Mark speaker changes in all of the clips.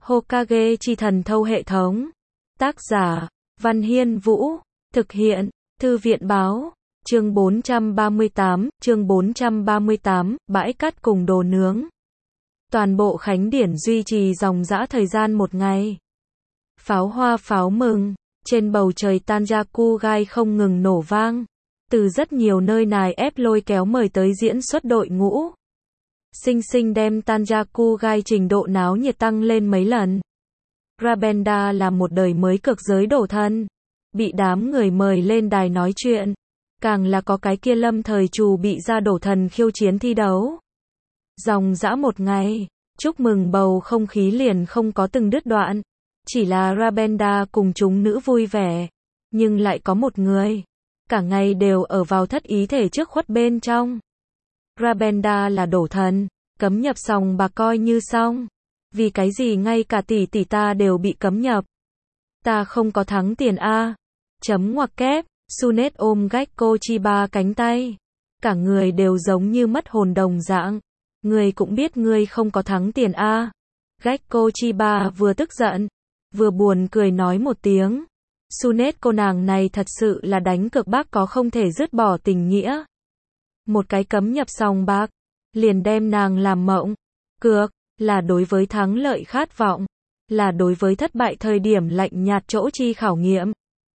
Speaker 1: Hokage chi thần thâu hệ thống. Tác giả, Văn Hiên Vũ. Thực hiện, Thư viện Báo. Chương 438, bãi cát cùng đồ nướng. Toàn bộ Khánh Điển duy trì dòng dã thời gian một ngày. Pháo hoa pháo mừng, trên bầu trời Tanjaku-gai không ngừng nổ vang. Từ rất nhiều nơi nài ép lôi kéo mời tới diễn xuất đội ngũ. Sinh sinh đem Tanjaku-gai trình độ náo nhiệt tăng lên mấy lần. Rabenda là một đời mới cực giới đổ thân. Bị đám người mời lên đài nói chuyện. Càng là có cái kia lâm thời trù bị ra đổ thần khiêu chiến thi đấu. Dòng dã một ngày, chúc mừng bầu không khí liền không có từng đứt đoạn. Chỉ là Rabenda cùng chúng nữ vui vẻ. Nhưng lại có một người. Cả ngày đều ở vào thất ý thể trước khuất bên trong. Rabenda là đổ thần. Cấm nhập sòng bạc coi như xong. Vì cái gì ngay cả tỷ tỷ ta đều bị cấm nhập. Ta không có thắng tiền a. Chấm ngoặc kép. Sunet ôm Gekko Chiba cánh tay. Cả người đều giống như mất hồn đồng dạng. Ngươi cũng biết ngươi không có thắng tiền a. Gekko Chiba vừa tức giận, vừa buồn cười nói một tiếng. Sunet cô nàng này thật sự là đánh cược bác có không thể dứt bỏ tình nghĩa. Một cái cấm nhập sòng bạc, liền đem nàng làm mộng. Cược, là đối với thắng lợi khát vọng. Là đối với thất bại thời điểm lạnh nhạt chỗ chi khảo nghiệm.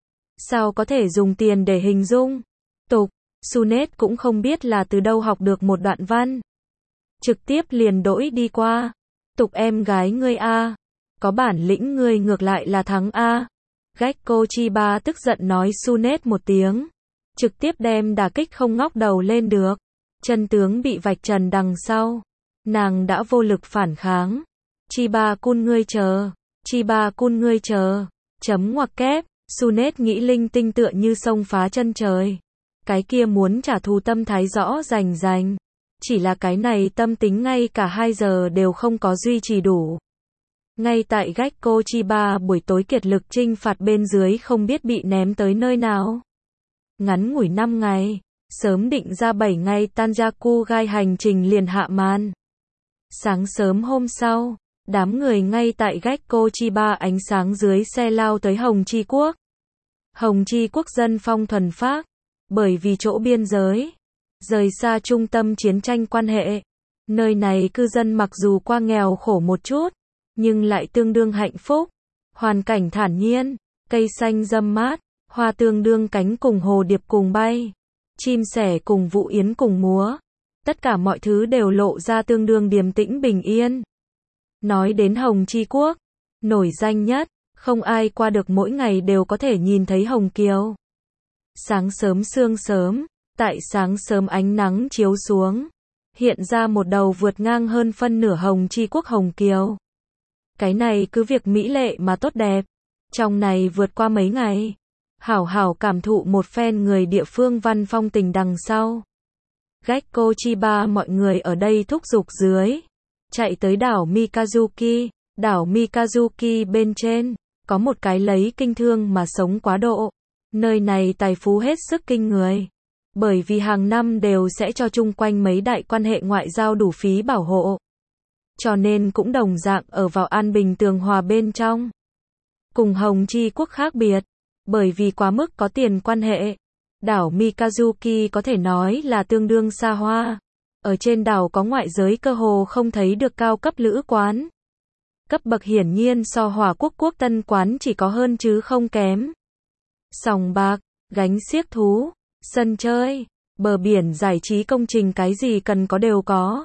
Speaker 1: Sao có thể dùng tiền để hình dung? Tục, Sunet cũng không biết là từ đâu học được một đoạn văn. Trực tiếp liền đỗi đi qua. Tục em gái ngươi a. Có bản lĩnh ngươi ngược lại là thắng a. Gekko Chiba tức giận nói Sunet một tiếng. Trực tiếp đem đả kích không ngóc đầu lên được. Chân tướng bị vạch trần đằng sau. Nàng đã vô lực phản kháng. Chiba-kun ngươi chờ. Chiba-kun ngươi chờ. Chấm ngoặc kép. Sunet nghĩ linh tinh tựa như sông phá chân trời. Cái kia muốn trả thù tâm thái rõ rành. Chỉ là cái này tâm tính ngay cả 2 giờ đều không có duy trì đủ. Ngay tại Gekko Chiba buổi tối kiệt lực trinh phạt bên dưới không biết bị ném tới nơi nào. Ngắn ngủi 5 ngày, sớm định ra 7 ngày Tanjaku-gai hành trình liền hạ màn. Sáng sớm hôm sau, đám người ngay tại Gekko Chiba ánh sáng dưới xe lao tới Hồng Chi Quốc. Hồng Chi Quốc dân phong thuần phác, bởi vì chỗ biên giới, rời xa trung tâm chiến tranh quan hệ. Nơi này cư dân mặc dù qua nghèo khổ một chút, nhưng lại tương đương hạnh phúc. Hoàn cảnh thản nhiên, cây xanh râm mát, hoa tương đương cánh cùng hồ điệp cùng bay, chim sẻ cùng vũ yến cùng múa. Tất cả mọi thứ đều lộ ra tương đương điềm tĩnh bình yên. Nói đến Hồng Chi Quốc, nổi danh nhất, không ai qua được mỗi ngày đều có thể nhìn thấy Hồng Kiều. Sáng sớm sương sớm, tại sáng sớm ánh nắng chiếu xuống, hiện ra một đầu vượt ngang hơn phân nửa Hồng Chi Quốc Hồng Kiều. Cái này cứ việc mỹ lệ mà tốt đẹp. Trong này vượt qua mấy ngày, hảo hảo cảm thụ một phen người địa phương văn phong tình đằng sau. Gekko Chiba mọi người ở đây thúc giục dưới. Chạy tới đảo Mikazuki. Đảo Mikazuki bên trên, có một cái lấy kinh thương mà sống quá độ. Nơi này tài phú hết sức kinh người. Bởi vì hàng năm đều sẽ cho chung quanh mấy đại quan hệ ngoại giao đủ phí bảo hộ. Cho nên cũng đồng dạng ở vào an bình tường hòa bên trong. Cùng Hồng Chi Quốc khác biệt, bởi vì quá mức có tiền quan hệ. Đảo Mikazuki có thể nói là tương đương xa hoa. Ở trên đảo có ngoại giới cơ hồ không thấy được cao cấp lữ quán. Cấp bậc hiển nhiên so Hòa Quốc Quốc Tân quán chỉ có hơn chứ không kém. Sòng bạc, gánh xiếc thú, sân chơi, bờ biển giải trí công trình cái gì cần có đều có.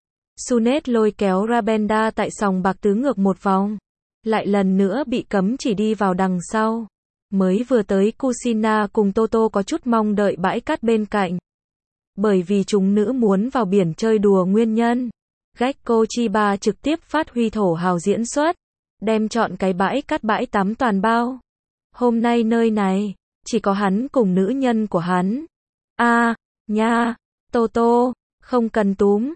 Speaker 1: Sunet lôi kéo Rabenda tại sòng bạc tứ ngược một vòng. Lại lần nữa bị cấm chỉ đi vào đằng sau. Mới vừa tới Kushina cùng Toto có chút mong đợi bãi cát bên cạnh. Bởi vì chúng nữ muốn vào biển chơi đùa nguyên nhân. Gekko Chiba trực tiếp phát huy thổ hào diễn xuất. Đem chọn cái bãi cát bãi tắm toàn bao. Hôm nay nơi này, chỉ có hắn cùng nữ nhân của hắn. Nha, Toto, không cần túm.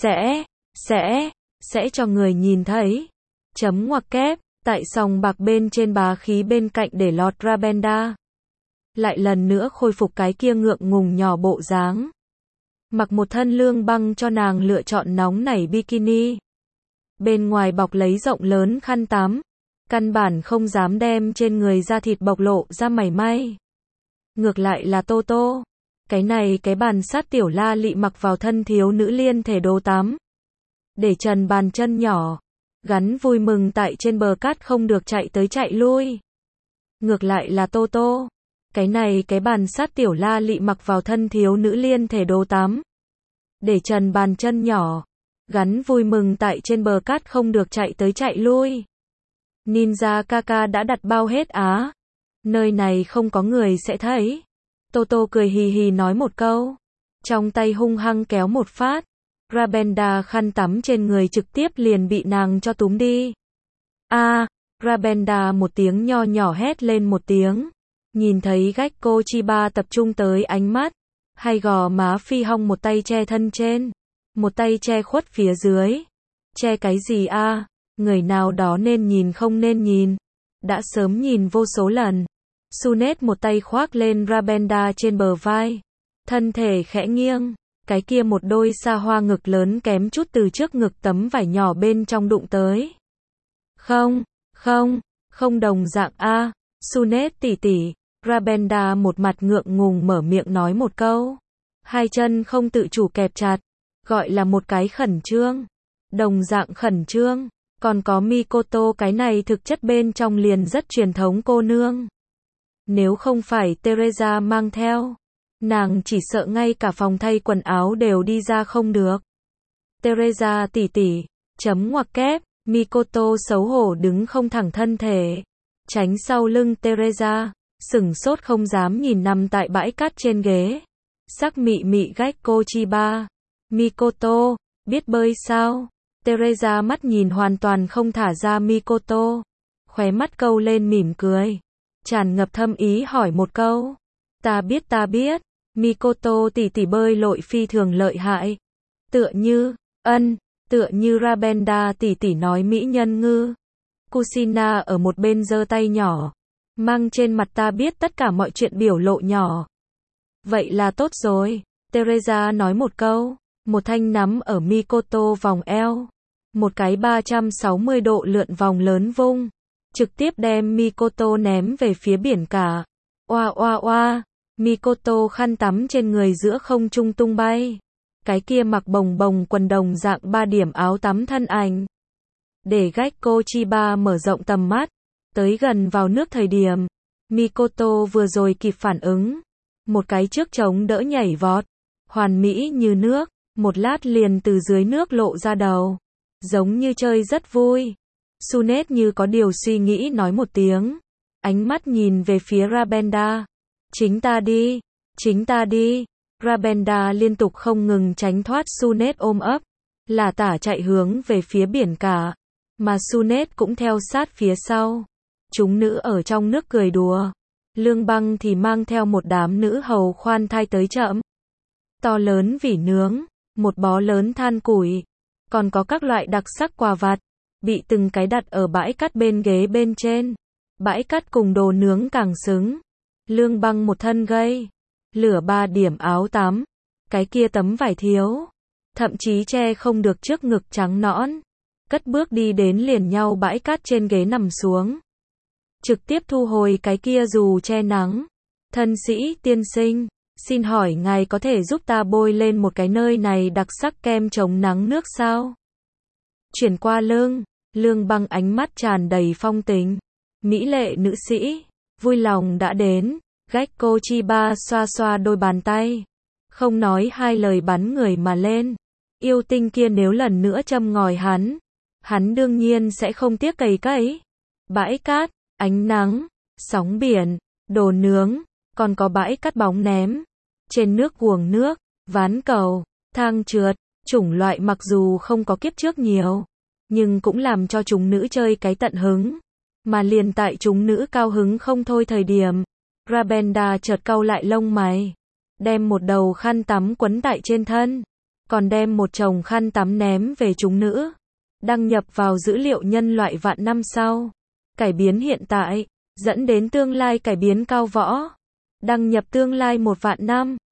Speaker 1: Sẽ cho người nhìn thấy. Chấm ngoặc kép, tại sòng bạc bên trên bá khí bên cạnh để lọt Rabenda. Lại lần nữa khôi phục cái kia ngượng ngùng nhỏ bộ dáng. Mặc một thân lương băng cho nàng lựa chọn nóng nảy bikini. bên ngoài bọc lấy rộng lớn khăn tắm, căn bản không dám đem trên người da thịt bộc lộ ra mảy may. Ngược lại là Tô Tô, cái này cái bàn sát tiểu la lị mặc vào thân thiếu nữ liên thể đồ tắm, để trần bàn chân nhỏ, gắn vui mừng tại trên bờ cát không được chạy tới chạy lui. Ngược lại là Tô Tô, cái này cái bàn sát tiểu la lị mặc vào thân thiếu nữ liên thể đồ tắm, để trần bàn chân nhỏ, gắn vui mừng tại trên bờ cát không được chạy tới chạy lui. Ninja Kaka đã đặt bao hết á, nơi này không có người sẽ thấy. Tô Tô cười hì hì nói một câu, trong tay hung hăng kéo một phát, Rabenda khăn tắm trên người trực tiếp liền bị nàng cho túm đi. Rabenda một tiếng nho nhỏ hét lên một tiếng, nhìn thấy Gekko Chiba tập trung tới ánh mắt, hai gò má phi hong một tay che thân trên, một tay che khuất phía dưới. Che cái gì a? Người nào đó nên nhìn không nên nhìn, đã sớm nhìn vô số lần. Sunet một tay khoác lên Rabenda trên bờ vai, thân thể khẽ nghiêng, cái kia một đôi xa hoa ngực lớn kém chút từ trước ngực tấm vải nhỏ bên trong đụng tới. Không đồng dạng a, Sunet tỷ tỷ. Rabenda một mặt ngượng ngùng mở miệng nói một câu, hai chân không tự chủ kẹp chặt, gọi là một cái khẩn trương. Đồng dạng khẩn trương, còn có Mikoto, cái này thực chất bên trong liền rất truyền thống cô nương. Nếu không phải Teresa mang theo, nàng chỉ sợ ngay cả phòng thay quần áo đều đi ra không được. Teresa tỷ tỷ, chấm ngoặc kép, Mikoto xấu hổ đứng không thẳng thân thể, tránh sau lưng Teresa, sửng sốt không dám nhìn nằm tại bãi cát trên ghế. Sắc mị mị Gekko Chiba. Mikoto, biết bơi sao? Teresa mắt nhìn hoàn toàn không thả ra Mikoto, khóe mắt câu lên mỉm cười, tràn ngập thâm ý hỏi một câu. Ta biết, Mikoto tỷ tỷ bơi lội phi thường lợi hại. Tựa như Rabenda tỷ tỷ nói mỹ nhân ngư. Kushina ở một bên giơ tay nhỏ, mang trên mặt ta biết tất cả mọi chuyện biểu lộ nhỏ. Vậy là tốt rồi, Teresa nói một câu, một thanh nắm ở Mikoto vòng eo, một cái 360 độ lượn vòng lớn vung, trực tiếp đem Mikoto ném về phía biển cả. Oa, Mikoto khăn tắm trên người giữa không trung tung bay, cái kia mặc bồng bồng quần đồng dạng 3 điểm áo tắm thân ảnh. Để Gekko Chiba mở rộng tầm mắt, tới gần vào nước thời điểm, Mikoto vừa rồi kịp phản ứng, một cái trước chống đỡ nhảy vọt, hoàn mỹ như nước, một lát liền từ dưới nước lộ ra đầu, giống như chơi rất vui. Sunet như có điều suy nghĩ nói một tiếng, ánh mắt nhìn về phía Rabenda. Chính ta đi. Rabenda liên tục không ngừng tránh thoát Sunet ôm ấp, là tả chạy hướng về phía biển cả, mà Sunet cũng theo sát phía sau. Chúng nữ ở trong nước cười đùa, Lương Băng thì mang theo một đám nữ hầu khoan thai tới chậm. To lớn vỉ nướng, một bó lớn than củi, còn có các loại đặc sắc quà vặt, bị từng cái đặt ở bãi cát bên ghế bên trên. Bãi cát cùng đồ nướng càng xứng. Lương Băng một thân gây lửa 3 điểm áo tắm, cái kia tấm vải thiếu, thậm chí che không được trước ngực trắng nõn, cất bước đi đến liền nhau bãi cát trên ghế nằm xuống. Trực tiếp thu hồi cái kia dù che nắng. Thân sĩ tiên sinh, xin hỏi ngài có thể giúp ta bôi lên một cái nơi này đặc sắc kem chống nắng nước sao? Chuyển qua lưng, Lương Băng ánh mắt tràn đầy phong tình. Mỹ lệ nữ sĩ, vui lòng đã đến. Gekko Chiba xoa xoa đôi bàn tay, không nói hai lời bắn người mà lên. Yêu tinh kia nếu lần nữa châm ngòi hắn đương nhiên sẽ không tiếc cày. Bãi cát, ánh nắng, sóng biển, đồ nướng, còn có bãi cát bóng ném. Trên nước guồng nước, ván cầu, thang trượt, chủng loại mặc dù không có kiếp trước nhiều, nhưng cũng làm cho chúng nữ chơi cái tận hứng. Mà liền tại chúng nữ cao hứng không thôi thời điểm, Rabenda chợt cau lại lông mày, đem một đầu khăn tắm quấn tại trên thân, còn đem một chồng khăn tắm ném về chúng nữ. Đăng nhập vào dữ liệu nhân loại vạn năm sau, cải biến hiện tại, dẫn đến tương lai cải biến cao võ. Đăng nhập tương lai 1 vạn năm.